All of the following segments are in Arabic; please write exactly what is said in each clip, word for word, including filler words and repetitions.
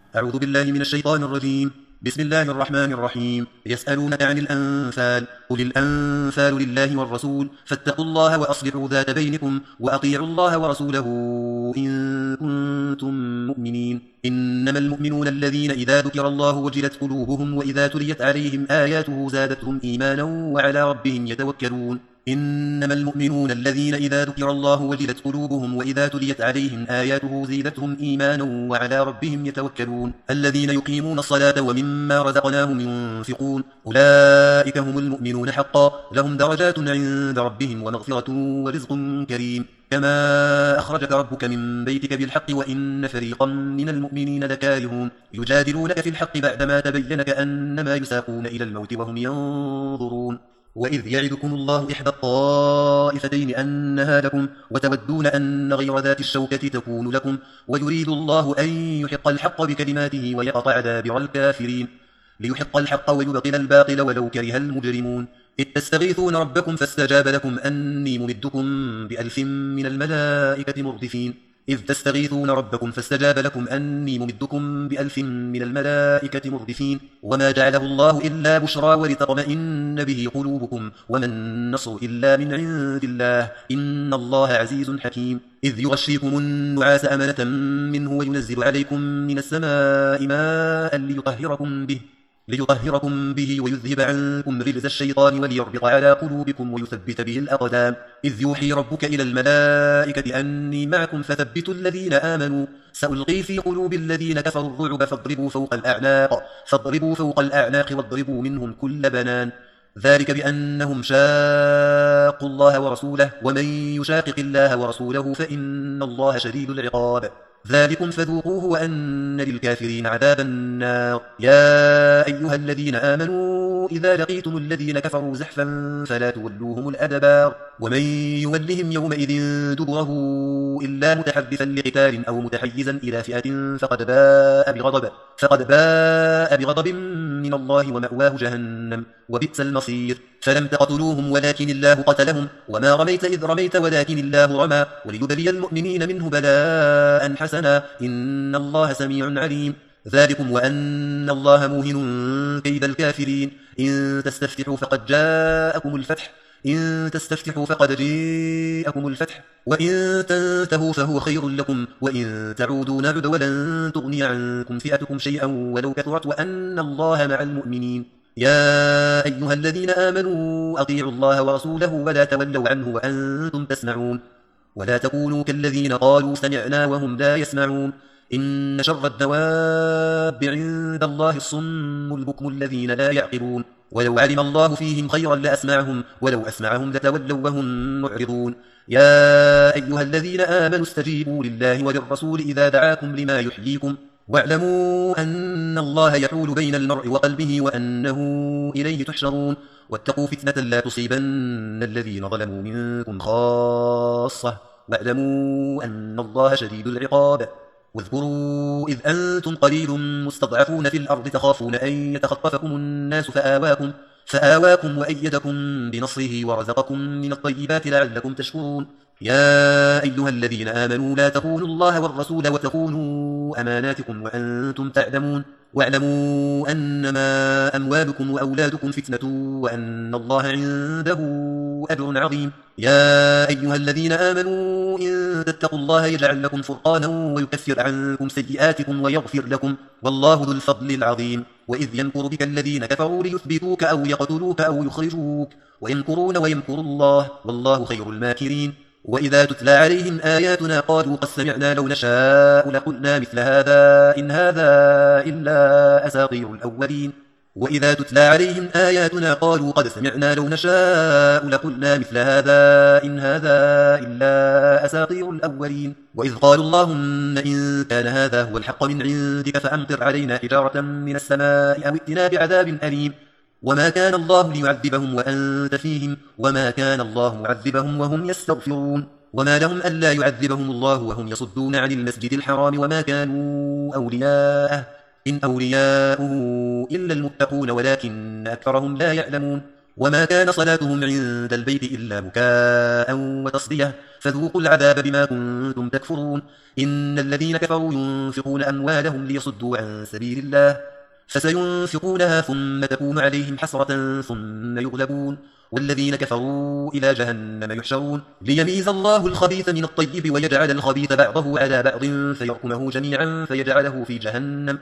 أعوذ بالله من الشيطان الرجيم. بسم الله الرحمن الرحيم. يسألونك عن الأنفال، قل الأنفال لله والرسول، فاتقوا الله وأصلحوا ذات بينكم، وأطيعوا الله ورسوله إن كنتم مؤمنين. إنما المؤمنون الذين إذا ذكر الله وجلت قلوبهم وإذا تليت عليهم آياته زادتهم إيمانا وعلى ربهم يتوكلون. إنما المؤمنون الذين إذا ذكر الله وجلت قلوبهم وإذا تليت عليهم آياته زيدتهم إيمانا وعلى ربهم يتوكلون. الذين يقيمون الصلاة ومما رزقناهم ينفقون، أولئك هم المؤمنون حقا، لهم درجات عند ربهم ومغفرة ورزق كريم. كما أخرجك ربك من بيتك بالحق وإن فريقا من المؤمنين لكارهون. يجادلونك في الحق بعدما تبين كأنما يساقون إلى الموت وهم ينظرون. وإذ يعدكم الله إحدى الطائفتين أنها لكم، وتودون أن غير ذات الشوكة تكون لكم، ويريد الله أن يحق الحق بكلماته ويقطع دابر الكافرين. ليحق الحق ويبطل الباطل ولو كره المجرمون. إذ تستغيثون ربكم فاستجاب لكم أني ممدكم بألف من الملائكة مردفين. إذ تستغيثون ربكم فاستجاب لكم أني ممدكم بألف من الملائكة مردفين. وما جعله الله إلا بشرى ولتطمئن به قلوبكم، وما النصر إلا من عند الله، إن الله عزيز حكيم. إذ يغشيكم النعاس أمنة منه وينزل عليكم من السماء ماء ليطهركم به ليطهركم به ويذهب عنكم رجز الشيطان وليربط على قلوبكم ويثبت به الأقدام. إذ يوحي ربك إلى الملائكة أني معكم فثبتوا الذين آمنوا، سألقي في قلوب الذين كفروا الرعب فاضربوا فوق الأعناق فاضربوا فوق الأعناق واضربوا منهم كل بنان. ذلك بأنهم شاقوا الله ورسوله، ومن يشاقق الله ورسوله فإن الله شديد العقاب. ذلكم فذوقوه وأن للكافرين عذاب النار. يا أيها الذين آمنوا إذا لقيتم الذين كفروا زحفا فلا تولوهم الأدبار، ومن يولهم يومئذ دبره إلا متحرفا لقتال أو متحيزا إلى فئة فقد باء بغضب فقد باء بغضب من الله ومأواه جهنم وبئس المصير. فلم تقتلوهم ولكن الله قتلهم، وما رميت إذ رميت ولكن الله رمى، وليبلي المؤمنين منه بلاء حسنا، إن الله سميع عليم. ذلكم وأن الله موهن كيد الكافرين. إن تستفتحوا فقد جاءكم الفتح إن تستفتحوا فقد جاءكم الفتح وإن تنتهوا فهو خير لكم، وإن تعودوا نعد ولن تغني عنكم فئتكم شيئا ولو كثرت وأن الله مع المؤمنين. يا أيها الذين آمنوا أطيعوا الله ورسوله ولا تولوا عنه وأنتم تسمعون، ولا تكونوا كالذين قالوا سمعنا وهم لا يسمعون. إن شر الدواب عند الله الصم البكم الذين لا يعقلون. ولو علم الله فيهم خيرا لأسمعهم، ولو أسمعهم لتولوا وهم معرضون. يا أيها الذين آمنوا استجيبوا لله وللرسول إذا دعاكم لما يحييكم، واعلموا أن الله يحول بين المرء وقلبه وأنه إليه تحشرون. واتقوا فتنة لا تصيبن الذين ظلموا منكم خاصة، واعلموا أن الله شديد العقاب. واذكروا إذ أنتم قليل مستضعفون في الأرض تخافون أن يتخطفكم الناس فآواكم, فآواكم وأيدكم بنصره ورزقكم من الطيبات لعلكم تشكرون. يا أيها الذين آمنوا لا تخونوا الله والرسول وتخونوا أماناتكم وأنتم تعلمون، واعلموا أنما أموالكم وأولادكم فتنة وأن الله عنده أجر عظيم. يا أيها الذين آمنوا إن تتقوا الله يجعل لكم فرقانا ويكفر عنكم سيئاتكم ويغفر لكم، والله ذو الفضل العظيم. وإذ يمكر بك الذين كفروا ليثبتوك أو يقتلوك أو يخرجوك، ويمكرون ويمكر الله والله خير الماكرين. وإذا تتلى عليهم آياتنا قالوا قد سمعنا لو نشاء لقلنا مثل هذا إن هذا إلا أساطير الأولين. وإذا تتلى عليهم آياتنا قالوا قد سمعنا لو نشاء لقلنا مثل هذا إن هذا إلا أساطير الأولين. وإذ قالوا اللهم إن كان هذا هو الحق من عندك فأمطر علينا حجارة من السماء أو ائتنا بعذاب أليم. وما كان الله ليعذبهم وأنت فيهم، وما كان الله معذبهم وهم يستغفرون. وما لهم ألا يعذبهم الله وهم يصدون عن المسجد الحرام وما كانوا أولياءه إن أولياؤه إلا المتقون ولكن أكثرهم لا يعلمون. وما كان صلاتهم عند البيت إلا بكاء وتصدية فذوقوا العذاب بما كنتم تكفرون إن الذين كفروا ينفقون أموالهم ليصدوا عن سبيل الله فسينفقونها ثم تكون عليهم حسرة ثم يغلبون والذين كفروا إلى جهنم يحشرون ليميز الله الخبيث من الطيب ويجعل الخبيث بعضه على بعض فيركمه جميعا فيجعله في جهنم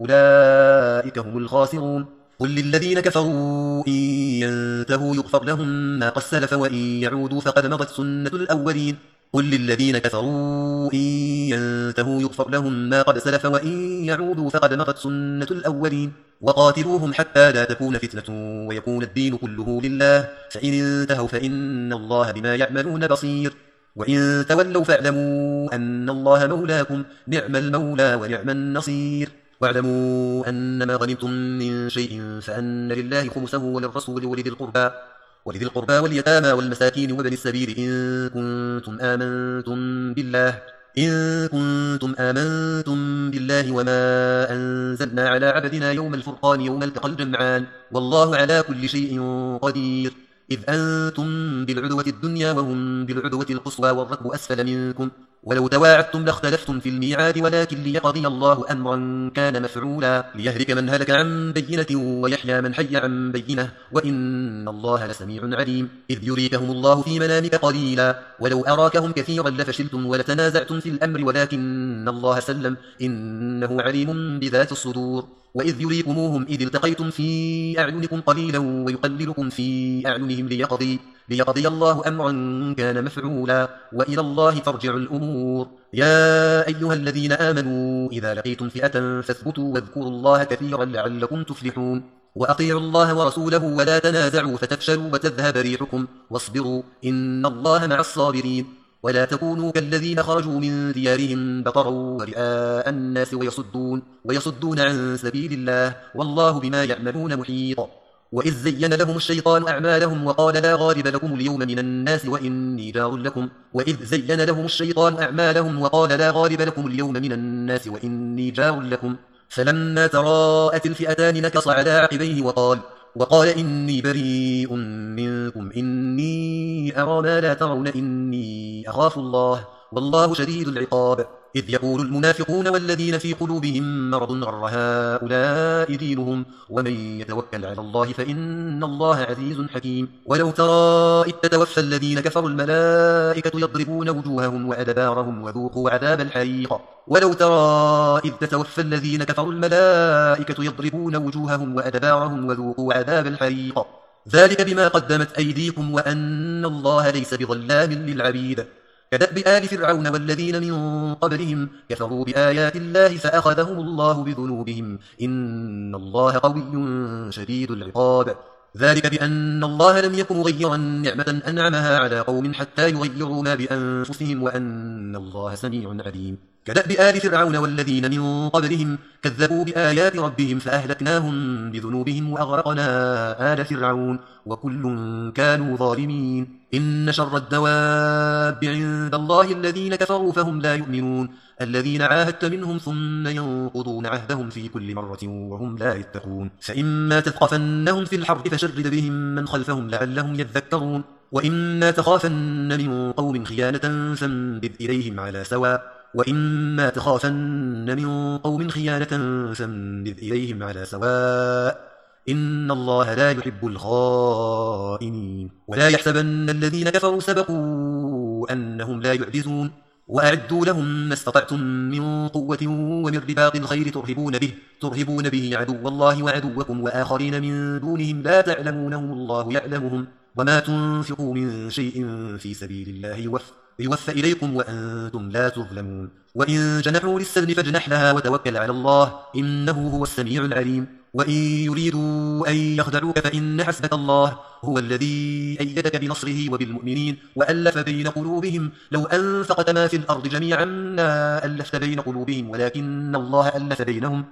أولئك هم الخاسرون قل للذين كفروا إن ينتهوا يغفر لهم ما قد سلف وإن يعودوا فقد مضت سنة الأولين قل للذين كفروا إن ينتهوا يغفر لهم ما قد سلف وإن يعودوا فقد مضت سنة الأولين وقاتلوهم حتى لا تكون فتنة ويكون الدين كله لله فإن انتهوا فإن الله بما يعملون بصير وإن تولوا فاعلموا أن الله مولاكم نعم المولى ونعم النصير واعلموا أنما غنمتم من شيء فأن لله خمسه وللرسول ولذي القربى ولذي القربى واليتامى والمساكين وابن السبيل إن كنتم آمنتم بالله إن كنتم آمنتم بالله وما أنزلنا على عبدنا يوم الفرقان يوم التقى الجمعان والله على كل شيء قدير إذ أنتم بالعدوة الدنيا وهم بالعدوة القصوى والركب أسفل منكم ولو تواعدتم لاختلفتم في الميعاد ولكن ليقضي الله أمرا كان مفعولا ليهلك من هلك عن بينة ويحيى من حي عن بينة وإن الله لسميع عليم إذ يريكهم الله في منامك قليلا ولو أراكهم كثيرا لفشلتم ولتنازعتم في الأمر ولكن الله سلم إنه عليم بذات الصدور وإذ يريكموهم إذ التقيتم في أعينكم قليلا ويقللكم في أعينهم ليقضي, ليقضي الله أمرا كان مفعولا وإلى الله ترجع الأمور يا أيها الذين آمنوا إذا لقيتم فئة فاثبتوا واذكروا الله كثيرا لعلكم تفلحون وأطيعوا الله ورسوله ولا تنازعوا فتفشلوا وتذهب ريحكم واصبروا إن الله مع الصابرين ولا تكونوا كالذين خرجوا من ديارهم بطرا ورئاء الناس ويصدون, ويصدون عن سبيل الله والله بما يعملون محيط وإذ زين لهم الشيطان أعمالهم وقال لا غالب لكم اليوم من الناس وإني جار لكم وإذ زين لهم الشيطان أعمالهم وقال لا غالب لكم اليوم من الناس وإني جار لكم فلما تراءت الفئتان نكص على عقبيه وقال وقال إني بريء منكم إني أرى ما لا ترون إني أخاف الله والله شديد العقاب إذ يقول المنافقون والذين في قلوبهم مرض غر هؤلاء دينهم ومن يتوكل على الله فإن الله عزيز حكيم ولو ترى إذ تتوفى الذين كفروا الملائكة يضربون وجوههم وأدبارهم وذوقوا عذاب الحريق ولو ترى إذ تتوفى الذين كفروا الملائكة يضربون وجوههم وأدبارهم وذوقوا عذاب الحريق ذلك بما قدمت أيديكم وأن الله ليس بظلام للعبيد كدأب آل فرعون والذين من قبلهم كفروا بآيات الله فأخذهم الله بذنوبهم إن الله قوي شديد العقاب ذلك بأن الله لم يكن مغيرا نعمة أنعمها على قوم حتى يغيروا ما بأنفسهم وأن الله سميع عليم كدأب آل فرعون والذين من قبلهم كذبوا بآيات ربهم فأهلكناهم بذنوبهم وأغرقنا آل فرعون وكل كانوا ظالمين إن شر الدواب عند الله الذين كفروا فهم لا يؤمنون الذين عاهدت منهم ثم ينقضون عهدهم في كل مرة وهم لا يتقون فإما تثقفنهم في الحرب فشرد بهم من خلفهم لعلهم يذكرون وإما تخافن من قوم خيانة فانبذ إليهم على سواء وإما تخافن من قوم خيانة فانبذ إليهم على سواء إن الله لا يحب الخائنين ولا يحسبن الذين كفروا سبقوا أنهم لا يعجزون وأعدوا لهم ما استطعتم من قوة ومن رباط الخير ترهبون به, ترهبون به عدو الله وعدوكم وآخرين من دونهم لا تعلمونهم الله يعلمهم وما تنفقوا من شيء في سبيل الله يوفى يوفى إليكم وأنتم لا تظلمون وإن جنحوا للسلم فاجنح لها وتوكل على الله إنه هو السميع العليم وإن يريدوا أن يخدعوك فإن حسبك الله هو الذي أيدك بنصره وبالمؤمنين وألف بين قلوبهم لو أنفقت ما في الأرض جميعا ما ألفت بين قلوبهم ولكن الله ألف بينهم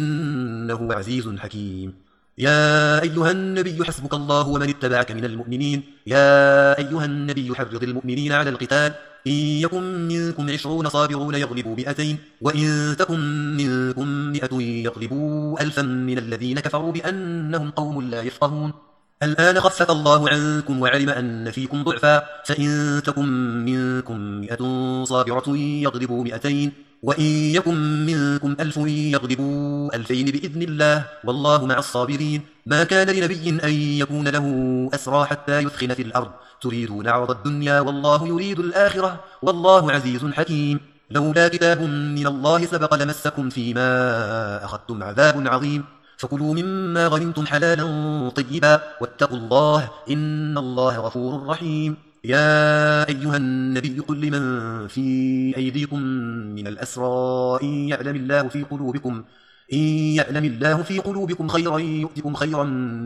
إنه عزيز حكيم يا أيها النبي حسبك الله ومن اتبعك من المؤمنين يا أيها النبي حرض المؤمنين على القتال إن يكن منكم عشرون صابرون يغلبوا مئتين وإن تكن منكم مئة يغلبوا ألفا من الذين كفروا بأنهم قوم لا يفقهون الآن خفف الله عنكم وعلم أن فيكم ضعفا، فإن تكن منكم مئة صابرة يغلبوا مئتين، وإن يكن منكم ألف يغلبوا ألفين بإذن الله، والله مع الصابرين. ما كان لنبي أن يكون له أسرى حتى يثخن في الأرض، تريدون عرض الدنيا والله يريد الآخرة، والله عزيز حكيم. لولا كتاب من الله سبق لمسكم فيما أخذتم عذاب عظيم، فكلوا مما غنمتم حلالا طيبا، واتقوا الله إن الله غفور رحيم. يا أيها النبي قل لمن في أيديكم من الأسرى إن يعلم الله في قلوبكم إن يعلم الله في قلوبكم خيرا يؤتكم خيرا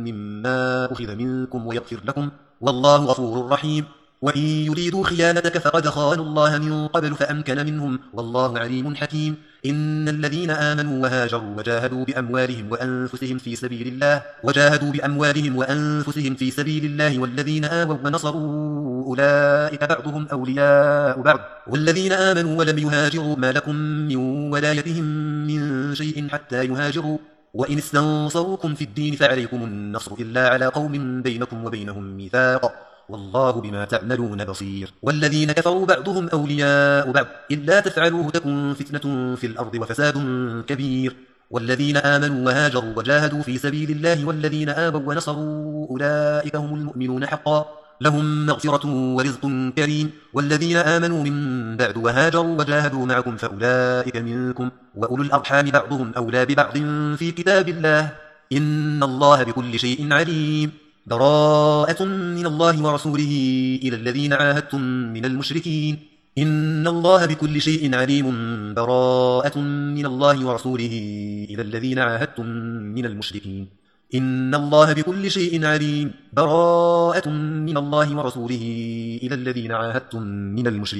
مما أخذ منكم ويغفر لكم، والله غفور رحيم. وإن يريدوا خيانتك فقد خانوا الله من قبل فأمكن منهم، والله عليم حكيم. إن الذين آمنوا وهاجروا وجاهدوا بأموالهم وأنفسهم في سبيل الله وجاهدوا بأموالهم وأنفسهم في سبيل الله والذين آووا ونصروا أولئك بعضهم أولياء بعض، والذين آمنوا ولم يهاجروا ما لكم من ولايتهم من شيء حتى يهاجروا، وإن استنصروكم في الدين فعليكم النصر إلا على قوم بينكم وبينهم ميثاق، والله بما تعملون بصير. والذين كفروا بعضهم أولياء بعض إلا تفعلوه تكن فتنة في الأرض وفساد كبير. والذين آمنوا وهاجروا وجاهدوا في سبيل الله والذين آووا ونصروا أولئك هم المؤمنون حقا، لهم مغفرة ورزق كريم. والذين آمنوا من بعد وهاجروا وجاهدوا معكم فأولئك منكم، وأولو الأرحام بعضهم أولى ببعض في كتاب الله، إن الله بكل شيء عليم. براءة من الله ورسوله إلى الذين عاهدتم من المشركين، إن الله بكل شيء عليم. براءة من الله ورسوله إلى الذين عاهدتم من المشركين، إن الله بكل شيء عليم. براءة من الله ورسوله إلى الذين عاهدتم من المشركين.